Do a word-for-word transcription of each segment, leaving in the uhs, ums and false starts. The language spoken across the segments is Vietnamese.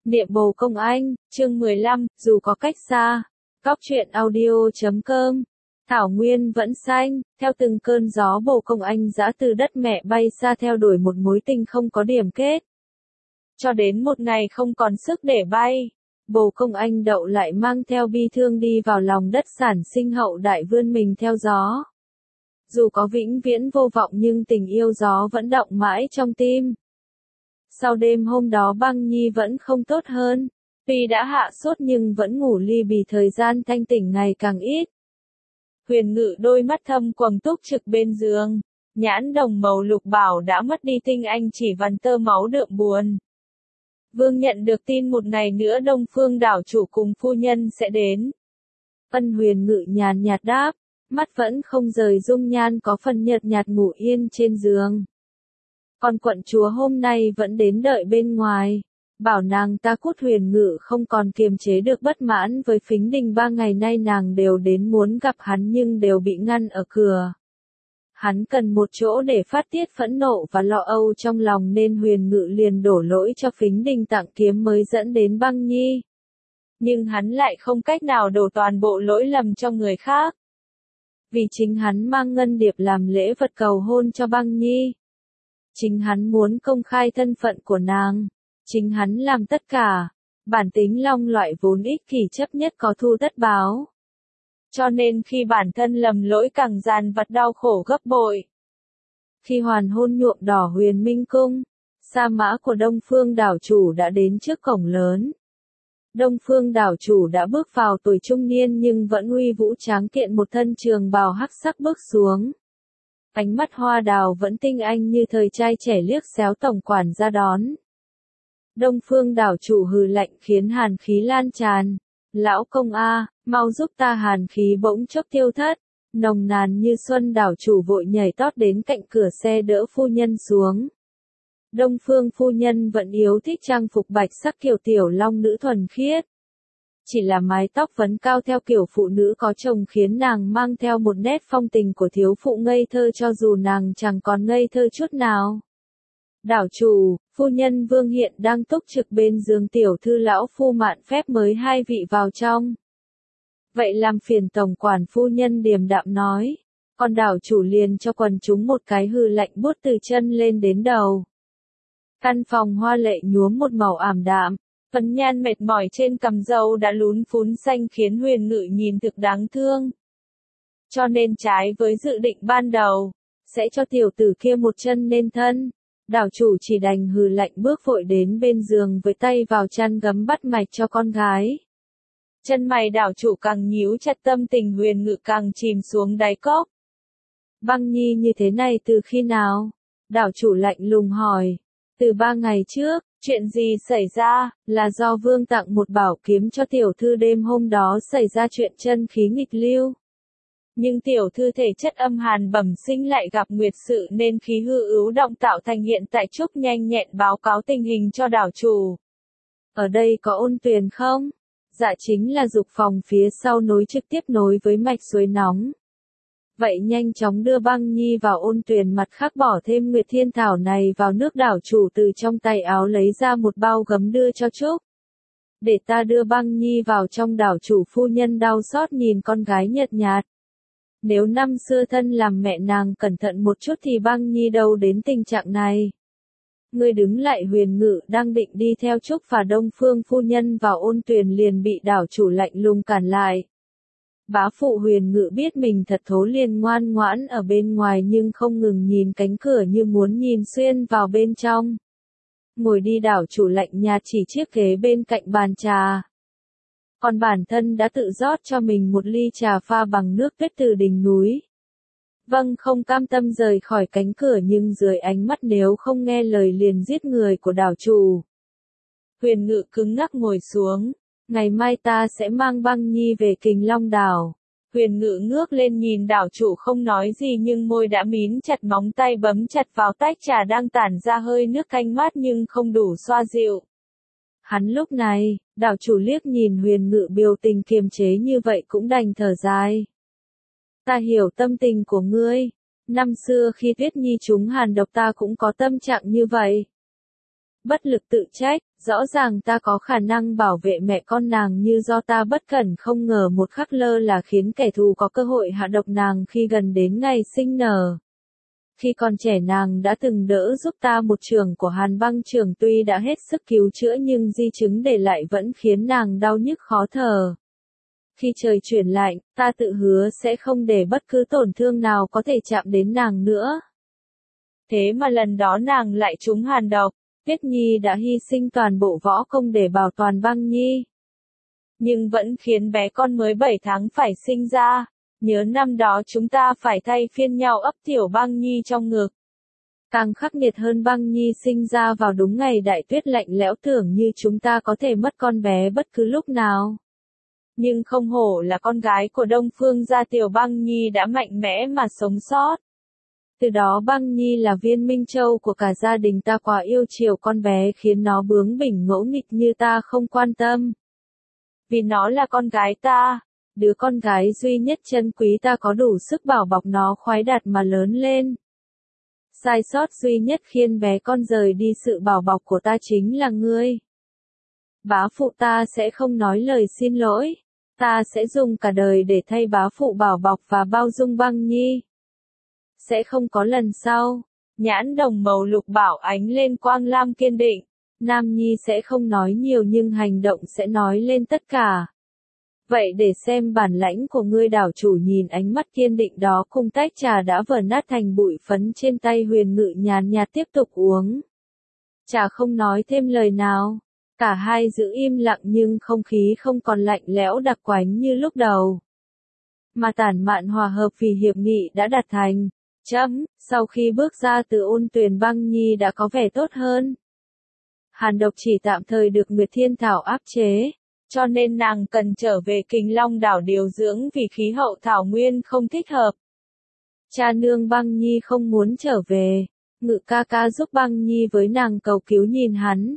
Niệm Bồ Công Anh, chương mười lăm, dù có cách xa. Cóc truyện audio chấm com. Thảo nguyên vẫn xanh, theo từng cơn gió Bồ Công Anh giã từ đất mẹ bay xa theo đuổi một mối tình không có điểm kết. Cho đến một ngày không còn sức để bay, Bồ Công Anh đậu lại mang theo bi thương đi vào lòng đất sản sinh hậu đại vươn mình theo gió. Dù có vĩnh viễn vô vọng nhưng tình yêu gió vẫn động mãi trong tim. Sau đêm hôm đó Băng Nhi vẫn không tốt hơn, tuy đã hạ sốt nhưng vẫn ngủ li bì, thời gian thanh tỉnh ngày càng ít. Huyền Ngự đôi mắt thâm quầng túc trực bên giường, nhãn đồng màu lục bảo đã mất đi tinh anh, chỉ vằn tơ máu đượm buồn. Vương nhận được tin một ngày nữa Đông Phương đảo chủ cùng phu nhân sẽ đến. Ân Huyền Ngự nhàn nhạt đáp, mắt vẫn không rời dung nhan có phần nhợt nhạt ngủ yên trên giường. Còn quận chúa hôm nay vẫn đến đợi bên ngoài, bảo nàng ta cút. Huyền Ngự không còn kiềm chế được bất mãn với Phính Đình, ba ngày nay nàng đều đến muốn gặp hắn nhưng đều bị ngăn ở cửa. Hắn cần một chỗ để phát tiết phẫn nộ và lo âu trong lòng nên Huyền Ngự liền đổ lỗi cho Phính Đình tặng kiếm mới dẫn đến Băng Nhi. Nhưng hắn lại không cách nào đổ toàn bộ lỗi lầm cho người khác. Vì chính hắn mang ngân điệp làm lễ vật cầu hôn cho Băng Nhi. Chính hắn muốn công khai thân phận của nàng. Chính hắn làm tất cả. Bản tính long loại vốn ích kỷ chấp nhất có thu tất báo. Cho nên khi bản thân lầm lỗi càng dằn vặt đau khổ gấp bội. Khi hoàn hôn nhuộm đỏ Huyền Minh Cung, sa mã của Đông Phương đảo chủ đã đến trước cổng lớn. Đông Phương đảo chủ đã bước vào tuổi trung niên nhưng vẫn uy vũ tráng kiện, một thân trường bào hắc sắc bước xuống. Ánh mắt hoa đào vẫn tinh anh như thời trai trẻ liếc xéo tổng quản ra đón. Đông Phương đảo chủ hừ lạnh khiến hàn khí lan tràn. Lão công a, mau giúp ta. Hàn khí bỗng chốc tiêu thất, nồng nàn như xuân. Đảo chủ vội nhảy tót đến cạnh cửa xe đỡ phu nhân xuống. Đông Phương phu nhân vẫn yêu thích trang phục bạch sắc kiểu tiểu long nữ thuần khiết. Chỉ là mái tóc vấn cao theo kiểu phụ nữ có chồng khiến nàng mang theo một nét phong tình của thiếu phụ ngây thơ cho dù nàng chẳng còn ngây thơ chút nào. Đảo chủ, phu nhân Vương hiện đang túc trực bên giường. Tiểu thư lão phu mạn phép mới hai vị vào trong. Vậy làm phiền tổng quản. Phu nhân điềm đạm nói. Còn đảo chủ liền cho quần chúng một cái hừ lạnh buốt từ chân lên đến đầu. Căn phòng hoa lệ nhuốm một màu ảm đạm. Phấn nhan mệt mỏi trên cằm râu đã lún phún xanh khiến Huyền Ngự nhìn thực đáng thương. Cho nên trái với dự định ban đầu, sẽ cho tiểu tử kia một chân nên thân. Đảo chủ chỉ đành hừ lạnh bước vội đến bên giường với tay vào chăn gấm bắt mạch cho con gái. Chân mày đảo chủ càng nhíu chặt, tâm tình Huyền Ngự càng chìm xuống đáy cốc. Băng Nhi như thế này từ khi nào? Đảo chủ lạnh lùng hỏi. Từ ba ngày trước. Chuyện gì xảy ra? Là do vương tặng một bảo kiếm cho tiểu thư, đêm hôm đó xảy ra chuyện chân khí nghịch lưu. Nhưng tiểu thư thể chất âm hàn bẩm sinh lại gặp nguyệt sự nên khí hư ứ động tạo thành hiện tại. Trúc nhanh nhẹn báo cáo tình hình cho đảo chủ. Ở đây có ôn tuyền không? Dạ chính là dục phòng phía sau nối trực tiếp nối với mạch suối nóng. Vậy nhanh chóng đưa Băng Nhi vào ôn tuyền, mặt khác bỏ thêm Nguyệt Thiên Thảo này vào nước. Đảo chủ từ trong tay áo lấy ra một bao gấm đưa cho Trúc. Để ta đưa Băng Nhi vào trong. Đảo chủ phu nhân đau xót nhìn con gái nhợt nhạt. Nếu năm xưa thân làm mẹ nàng cẩn thận một chút thì Băng Nhi đâu đến tình trạng này. Ngươi đứng lại. Huyền Ngự đang định đi theo Trúc và Đông Phương phu nhân vào ôn tuyền liền bị đảo chủ lạnh lùng cản lại. Bá phụ. Huyền Ngự biết mình thật thố liền ngoan ngoãn ở bên ngoài nhưng không ngừng nhìn cánh cửa như muốn nhìn xuyên vào bên trong. Ngồi đi. Đảo chủ lạnh nhạt chỉ chiếc ghế bên cạnh bàn trà. Còn bản thân đã tự rót cho mình một ly trà pha bằng nước tuyết từ đỉnh núi. Vâng, không cam tâm rời khỏi cánh cửa nhưng dưới ánh mắt nếu không nghe lời liền giết người của đảo chủ. Huyền Ngự cứng ngắc ngồi xuống. Ngày mai ta sẽ mang Băng Nhi về Kình Long đảo. Huyền Ngự ngước lên nhìn đảo chủ không nói gì nhưng môi đã mím chặt, móng tay bấm chặt vào tách trà đang tản ra hơi nước canh mát nhưng không đủ xoa dịu. Hắn lúc này, đảo chủ liếc nhìn Huyền Ngự biểu tình kiềm chế như vậy cũng đành thở dài. Ta hiểu tâm tình của ngươi. Năm xưa khi Tuyết Nhi trúng hàn độc ta cũng có tâm trạng như vậy. bất lực tự trách, rõ ràng ta có khả năng bảo vệ mẹ con nàng như do ta bất cẩn không ngờ một khắc lơ là khiến kẻ thù có cơ hội hạ độc nàng khi gần đến ngày sinh nở. Khi còn trẻ nàng đã từng đỡ giúp ta một trường của Hàn Băng Trường tuy đã hết sức cứu chữa nhưng di chứng để lại vẫn khiến nàng đau nhức khó thở. Khi trời chuyển lạnh, ta tự hứa sẽ không để bất cứ tổn thương nào có thể chạm đến nàng nữa. Thế mà lần đó nàng lại trúng hàn độc, Tuyết Nhi đã hy sinh toàn bộ võ công để bảo toàn Băng Nhi. Nhưng vẫn khiến bé con mới bảy tháng phải sinh ra. Nhớ năm đó chúng ta phải thay phiên nhau ấp tiểu Băng Nhi trong ngực. Càng khắc nghiệt hơn, Băng Nhi sinh ra vào đúng ngày đại tuyết lạnh lẽo, tưởng như chúng ta có thể mất con bé bất cứ lúc nào. Nhưng không hổ là con gái của Đông Phương gia, tiểu Băng Nhi đã mạnh mẽ mà sống sót. Từ đó Băng Nhi là viên minh châu của cả gia đình ta, quá yêu chiều con bé khiến nó bướng bỉnh ngỗ nghịch như ta không quan tâm. Vì nó là con gái ta, đứa con gái duy nhất chân quý, ta có đủ sức bảo bọc nó khoái đạt mà lớn lên. Sai sót duy nhất khiến bé con rời đi sự bảo bọc của ta chính là ngươi. Bá phụ ta sẽ không nói lời xin lỗi, ta sẽ dùng cả đời để thay bá phụ bảo bọc và bao dung Băng Nhi. Sẽ không có lần sau. Nhãn đồng màu lục bảo ánh lên quang lam kiên định. Nam Nhi sẽ không nói nhiều nhưng hành động sẽ nói lên tất cả. Vậy để xem bản lãnh của ngươi. Đảo chủ nhìn ánh mắt kiên định đó cùng tách trà đã vỡ nát thành bụi phấn trên tay Huyền Ngự, nhàn nhạt tiếp tục uống. Trà không nói thêm lời nào. Cả hai giữ im lặng nhưng không khí không còn lạnh lẽo đặc quánh như lúc đầu. Mà tản mạn hòa hợp vì hiệp nghị đã đạt thành. Chấm, sau khi bước ra từ ôn tuyền, Băng Nhi đã có vẻ tốt hơn. Hàn độc chỉ tạm thời được Nguyệt Thiên Thảo áp chế, cho nên nàng cần trở về Kình Long đảo điều dưỡng vì khí hậu thảo nguyên không thích hợp. Cha nương, Băng Nhi không muốn trở về. Ngự ca ca giúp Băng Nhi với nàng cầu cứu nhìn hắn.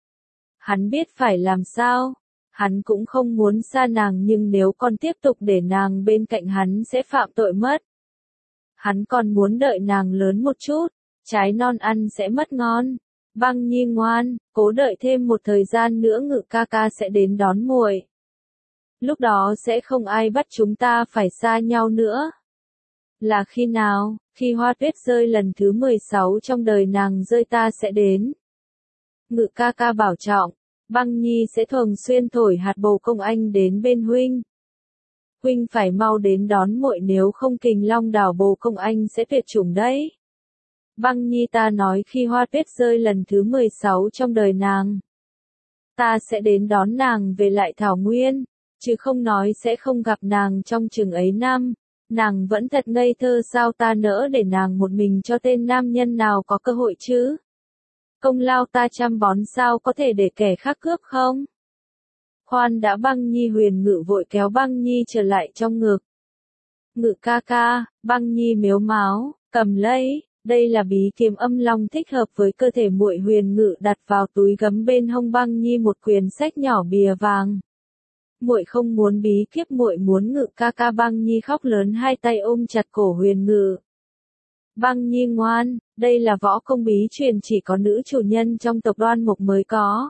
Hắn biết phải làm sao. Hắn cũng không muốn xa nàng nhưng nếu còn tiếp tục để nàng bên cạnh hắn sẽ phạm tội mất. Hắn còn muốn đợi nàng lớn một chút, trái non ăn sẽ mất ngon. Băng Nhi ngoan, cố đợi thêm một thời gian nữa, Ngự ca ca sẽ đến đón muội. Lúc đó sẽ không ai bắt chúng ta phải xa nhau nữa. Là khi nào? Khi hoa tuyết rơi lần thứ mười sáu trong đời nàng rơi, ta sẽ đến. Ngự ca ca bảo trọng, Băng Nhi sẽ thường xuyên thổi hạt bồ công anh đến bên huynh. Huynh phải mau đến đón muội, nếu không Kình Long đảo bồ công anh sẽ tuyệt chủng đấy. Băng Nhi, ta nói khi hoa tuyết rơi lần thứ mười sáu trong đời nàng, ta sẽ đến đón nàng về lại thảo nguyên, chứ không nói sẽ không gặp nàng trong chừng ấy năm. Nàng vẫn thật ngây thơ, sao ta nỡ để nàng một mình cho tên nam nhân nào có cơ hội chứ? Công lao ta chăm bón sao có thể để kẻ khác cướp không? Khoan đã, Băng Nhi. Huyền Ngự vội kéo Băng Nhi trở lại trong ngực. Ngự ca ca, Băng Nhi mếu máo, cầm lấy, đây là bí kiếm âm long thích hợp với cơ thể muội. Huyền Ngự đặt vào túi gấm bên hông Băng Nhi một quyển sách nhỏ bìa vàng. Muội không muốn bí kíp, muội muốn Ngự ca ca. Băng Nhi khóc lớn, hai tay ôm chặt cổ Huyền Ngự. Băng Nhi ngoan, đây là võ công bí truyền chỉ có nữ chủ nhân trong tộc Đoan Mục mới có.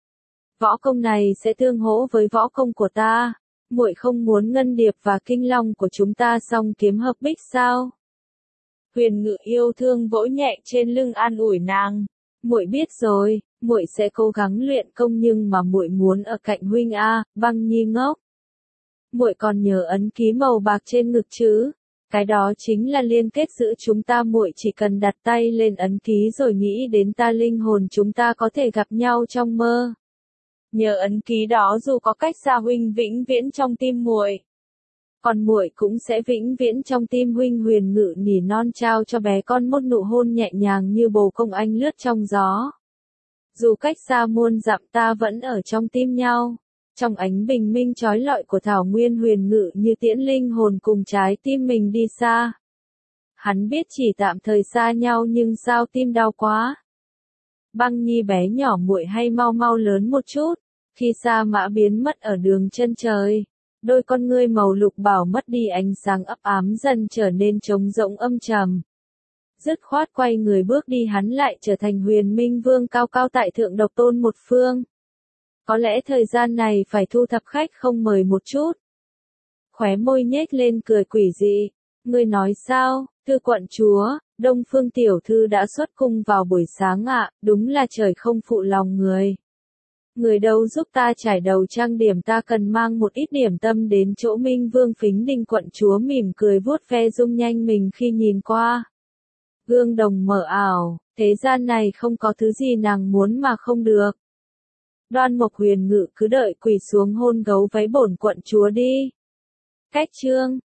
Võ công này sẽ tương hỗ với võ công của ta. Muội không muốn Ngân Điệp và Kinh Long của chúng ta song kiếm hợp bích sao? Huyền Ngự yêu thương vỗ nhẹ trên lưng an ủi nàng. Muội biết rồi, muội sẽ cố gắng luyện công, nhưng mà muội muốn ở cạnh huynh a. Băng Nhi ngốc. Muội còn nhớ ấn ký màu bạc trên ngực chứ? Cái đó chính là liên kết giữa chúng ta. Muội chỉ cần đặt tay lên ấn ký rồi nghĩ đến ta, linh hồn chúng ta có thể gặp nhau trong mơ. Nhờ ấn ký đó, dù có cách xa, huynh vĩnh viễn trong tim muội. Còn muội cũng sẽ vĩnh viễn trong tim huynh. Huyền Ngự nỉ non trao cho bé con một nụ hôn nhẹ nhàng như bồ công anh lướt trong gió. Dù cách xa muôn dặm, ta vẫn ở trong tim nhau. Trong ánh bình minh chói lọi của thảo nguyên, Huyền Ngự như tiễn linh hồn cùng trái tim mình đi xa. Hắn biết chỉ tạm thời xa nhau nhưng sao tim đau quá. Băng Nhi bé nhỏ, muội hay mau mau lớn một chút. Khi Sa Mã biến mất ở đường chân trời, đôi con ngươi màu lục bảo mất đi ánh sáng ấp ám, dần trở nên trống rỗng âm trầm. dứt khoát quay người bước đi, hắn lại trở thành Huyền Minh Vương cao cao tại thượng, độc tôn một phương. Có lẽ thời gian này phải thu thập khách không mời một chút. Khóe môi nhếch lên cười quỷ dị. Ngươi nói sao, Thư quận chúa, Đông Phương tiểu thư đã xuất cung vào buổi sáng ạ, đúng là trời không phụ lòng người. Người đâu giúp ta trải đầu trang điểm, ta cần mang một ít điểm tâm đến chỗ Minh Vương. Phính Đinh quận chúa mỉm cười vuốt ve dung nhanh mình khi nhìn qua gương đồng mờ ảo, thế gian này không có thứ gì nàng muốn mà không được. Đoan Mộc Huyền Ngự cứ đợi quỳ xuống hôn gấu váy bổn quận chúa đi. Cách chương